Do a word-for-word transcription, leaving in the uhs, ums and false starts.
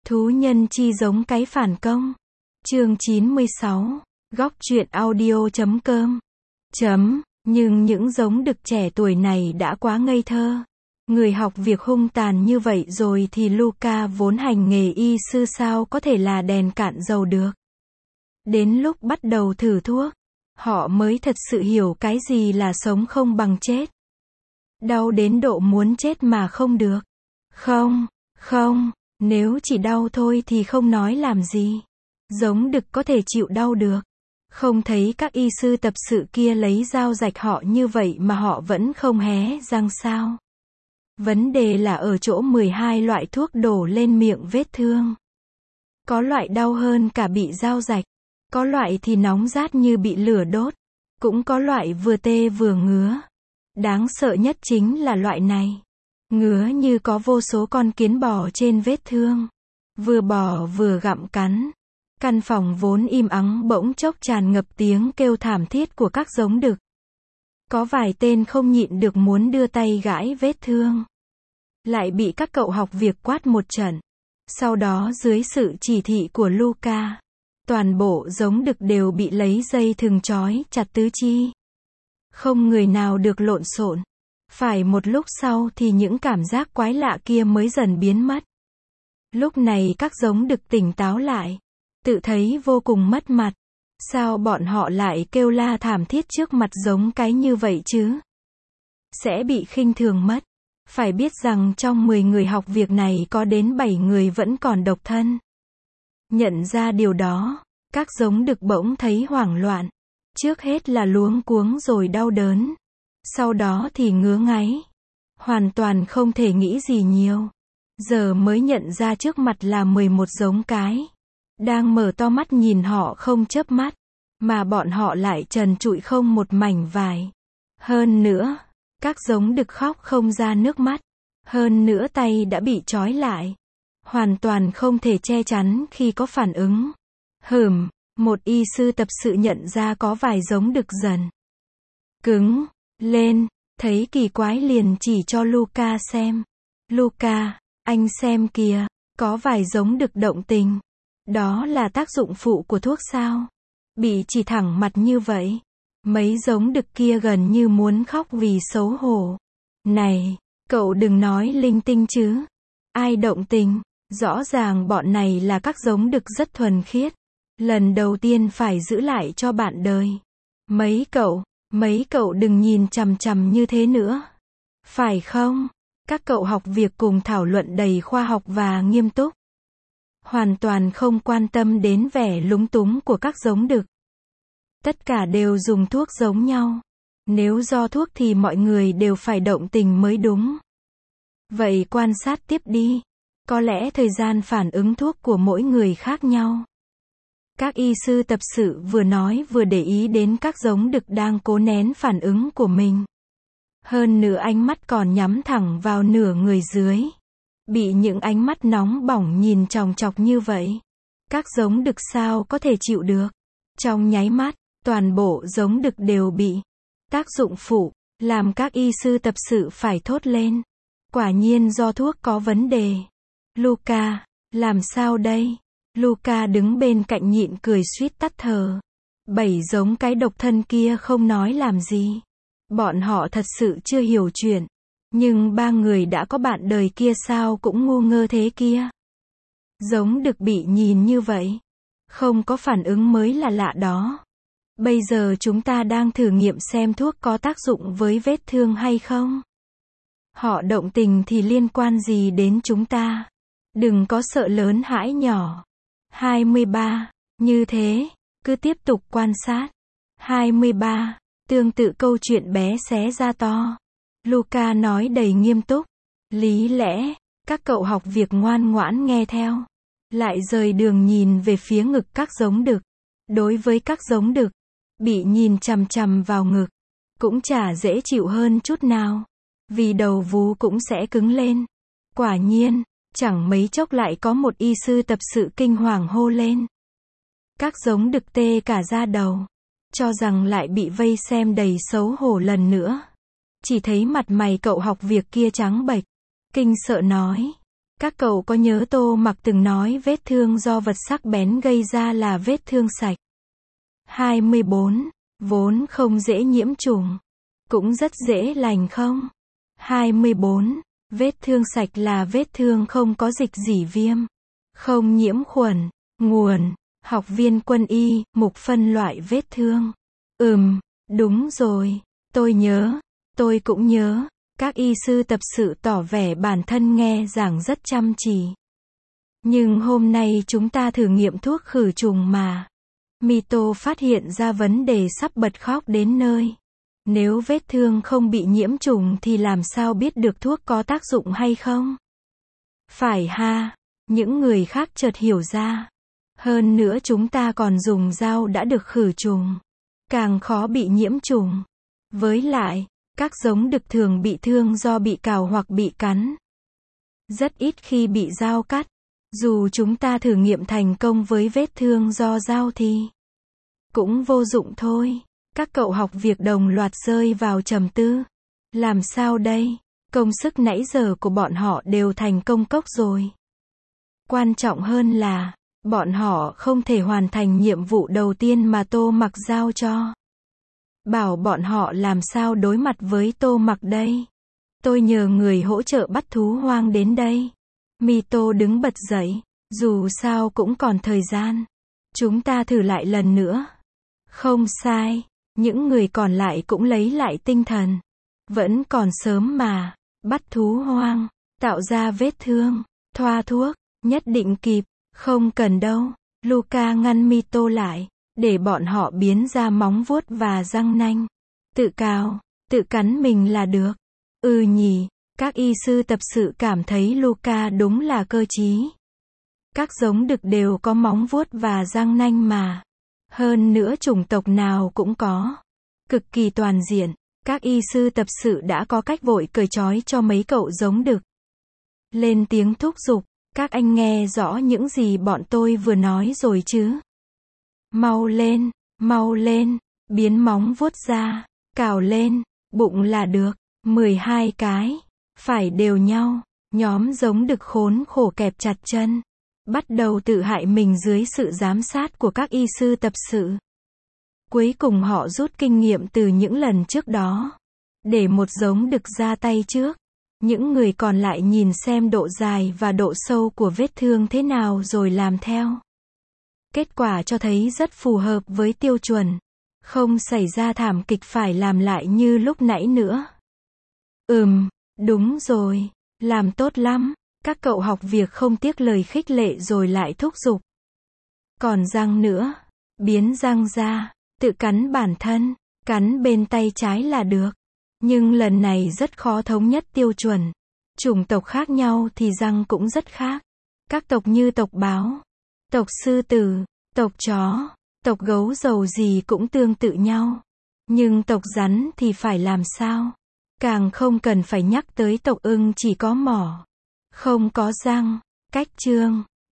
Thú nhân chi giống cái phản công. Chương chín mươi sáu. Góc truyện audio chấm com. Chấm. Nhưng những giống đực trẻ tuổi này đã quá ngây thơ. Người học việc hung tàn như vậy rồi thì Luca vốn hành nghề y sư sao có thể là đèn cạn dầu được. Đến lúc bắt đầu thử thuốc, họ mới thật sự hiểu cái gì là sống không bằng chết. Đau đến độ muốn chết mà không được. Không, không, nếu chỉ đau thôi thì không nói làm gì. Giống đực có thể chịu đau được. Không thấy các y sư tập sự kia lấy dao rạch họ như vậy mà họ vẫn không hé răng sao. Vấn đề là ở chỗ mười hai loại thuốc đổ lên miệng vết thương. Có loại đau hơn cả bị dao rạch. Có loại thì nóng rát như bị lửa đốt. Cũng có loại vừa tê vừa ngứa. Đáng sợ nhất chính là loại này. Ngứa như có vô số con kiến bò trên vết thương. Vừa bò vừa gặm cắn. Căn phòng vốn im ắng bỗng chốc tràn ngập tiếng kêu thảm thiết của các giống đực. Có vài tên không nhịn được muốn đưa tay gãi vết thương. Lại bị các cậu học việc quát một trận. Sau đó dưới sự chỉ thị của Luca, toàn bộ giống đực đều bị lấy dây thừng trói chặt tứ chi. Không người nào được lộn xộn. Phải một lúc sau thì những cảm giác quái lạ kia mới dần biến mất. Lúc này các giống đực tỉnh táo lại. Tự thấy vô cùng mất mặt. Sao bọn họ lại kêu la thảm thiết trước mặt giống cái như vậy chứ? Sẽ bị khinh thường mất. Phải biết rằng trong mười người học việc này có đến bảy người vẫn còn độc thân. Nhận ra điều đó, các giống đực bỗng thấy hoảng loạn. Trước hết là luống cuống rồi đau đớn. Sau đó thì ngứa ngáy. Hoàn toàn không thể nghĩ gì nhiều. Giờ mới nhận ra trước mặt là mười một giống cái. Đang mở to mắt nhìn họ không chớp mắt. Mà bọn họ lại trần trụi không một mảnh vải. Hơn nữa, các giống đực khóc không ra nước mắt. Hơn nữa tay đã bị trói lại. Hoàn toàn không thể che chắn khi có phản ứng. Hừm, một y sư tập sự nhận ra có vài giống đực dần cứng lên, thấy kỳ quái liền chỉ cho Luca xem. Luca, anh xem kìa, có vài giống đực động tình. Đó là tác dụng phụ của thuốc sao? Bị chỉ thẳng mặt như vậy. Mấy giống đực kia gần như muốn khóc vì xấu hổ. Này, cậu đừng nói linh tinh chứ. Ai động tình? Rõ ràng bọn này là các giống đực rất thuần khiết. Lần đầu tiên phải giữ lại cho bạn đời. Mấy cậu, mấy cậu đừng nhìn chằm chằm như thế nữa. Phải không? Các cậu học việc cùng thảo luận đầy khoa học và nghiêm túc. Hoàn toàn không quan tâm đến vẻ lúng túng của các giống đực. Tất cả đều dùng thuốc giống nhau. Nếu do thuốc thì mọi người đều phải động tình mới đúng. Vậy quan sát tiếp đi. Có lẽ thời gian phản ứng thuốc của mỗi người khác nhau. Các y sư tập sự vừa nói vừa để ý đến các giống đực đang cố nén phản ứng của mình. Hơn nữa ánh mắt còn nhắm thẳng vào nửa người dưới. Bị những ánh mắt nóng bỏng nhìn chòng chọc như vậy. Các giống đực sao có thể chịu được. Trong nháy mắt, toàn bộ giống đực đều bị tác dụng phụ, làm các y sư tập sự phải thốt lên. Quả nhiên do thuốc có vấn đề. Luca, làm sao đây? Luca đứng bên cạnh nhịn cười suýt tắt thở. Bảy giống cái độc thân kia không nói làm gì. Bọn họ thật sự chưa hiểu chuyện. Nhưng ba người đã có bạn đời kia sao cũng ngu ngơ thế kia. Giống đực bị nhìn như vậy. Không có phản ứng mới là lạ đó. Bây giờ chúng ta đang thử nghiệm xem thuốc có tác dụng với vết thương hay không. Họ động tình thì liên quan gì đến chúng ta. Đừng có sợ lớn hãi nhỏ. hai mươi ba. Như thế, cứ tiếp tục quan sát. hai mươi ba. Tương tự câu chuyện bé xé ra to. Luca nói đầy nghiêm túc. Lý lẽ, các cậu học việc ngoan ngoãn nghe theo. Lại rời đường nhìn về phía ngực các giống đực. Đối với các giống đực, bị nhìn chằm chằm vào ngực, cũng chả dễ chịu hơn chút nào. Vì đầu vú cũng sẽ cứng lên. Quả nhiên, chẳng mấy chốc lại có một y sư tập sự kinh hoàng hô lên. Các giống đực tê cả da đầu. Cho rằng lại bị vây xem đầy xấu hổ lần nữa. Chỉ thấy mặt mày cậu học việc kia trắng bệch. Kinh sợ nói. Các cậu có nhớ Tô Mặc từng nói vết thương do vật sắc bén gây ra là vết thương sạch. hai mươi bốn. Vốn không dễ nhiễm trùng, cũng rất dễ lành không? hai mươi bốn. Vết thương sạch là vết thương không có dịch dỉ viêm, không nhiễm khuẩn. Nguồn: Học viên quân y, mục phân loại vết thương. Ừm, đúng rồi, tôi nhớ, tôi cũng nhớ. Các y sư tập sự tỏ vẻ bản thân nghe giảng rất chăm chỉ. Nhưng hôm nay chúng ta thử nghiệm thuốc khử trùng mà. Mito phát hiện ra vấn đề sắp bật khóc đến nơi. Nếu vết thương không bị nhiễm trùng thì làm sao biết được thuốc có tác dụng hay không? Phải ha, những người khác chợt hiểu ra. Hơn nữa chúng ta còn dùng dao đã được khử trùng, càng khó bị nhiễm trùng. Với lại, các giống đực thường bị thương do bị cào hoặc bị cắn. Rất ít khi bị dao cắt. Dù chúng ta thử nghiệm thành công với vết thương do dao thì cũng vô dụng thôi. Các cậu học việc đồng loạt rơi vào trầm tư. Làm sao đây? Công sức nãy giờ của bọn họ đều thành công cốc rồi. Quan trọng hơn là, bọn họ không thể hoàn thành nhiệm vụ đầu tiên mà Tô Mặc giao cho. Bảo bọn họ làm sao đối mặt với Tô Mặc đây? Tôi nhờ người hỗ trợ bắt thú hoang đến đây. Mito đứng bật dậy. Dù sao cũng còn thời gian. Chúng ta thử lại lần nữa. Không sai. Những người còn lại cũng lấy lại tinh thần. Vẫn còn sớm mà. Bắt thú hoang. Tạo ra vết thương. Thoa thuốc. Nhất định kịp. Không cần đâu. Luca ngăn Mito lại. Để bọn họ biến ra móng vuốt và răng nanh. Tự cào. Tự cắn mình là được. Ừ nhỉ. Các y sư tập sự cảm thấy Luca đúng là cơ trí. Các giống đực đều có móng vuốt và răng nanh mà. Hơn nữa chủng tộc nào cũng có. Cực kỳ toàn diện. Các y sư tập sự đã có cách vội cởi trói cho mấy cậu giống đực. Lên tiếng thúc giục. Các anh nghe rõ những gì bọn tôi vừa nói rồi chứ? Mau lên, mau lên, biến móng vuốt ra, cào lên, bụng là được. mười hai cái. Phải đều nhau. Nhóm giống đực khốn khổ kẹp chặt chân. Bắt đầu tự hại mình dưới sự giám sát của các y sư tập sự. Cuối cùng họ rút kinh nghiệm từ những lần trước đó. Để một giống đực ra tay trước. Những người còn lại nhìn xem độ dài và độ sâu của vết thương thế nào rồi làm theo. Kết quả cho thấy rất phù hợp với tiêu chuẩn. Không xảy ra thảm kịch phải làm lại như lúc nãy nữa. Ừm, đúng rồi. Làm tốt lắm. Các cậu học việc không tiếc lời khích lệ rồi lại thúc giục. Còn răng nữa. Biến răng ra. Tự cắn bản thân. Cắn bên tay trái là được. Nhưng lần này rất khó thống nhất tiêu chuẩn. Chủng tộc khác nhau thì răng cũng rất khác. Các tộc như tộc báo, tộc sư tử, tộc chó, tộc gấu dầu gì cũng tương tự nhau. Nhưng tộc rắn thì phải làm sao? Càng không cần phải nhắc tới tộc ưng chỉ có mỏ, không có răng. Cách chương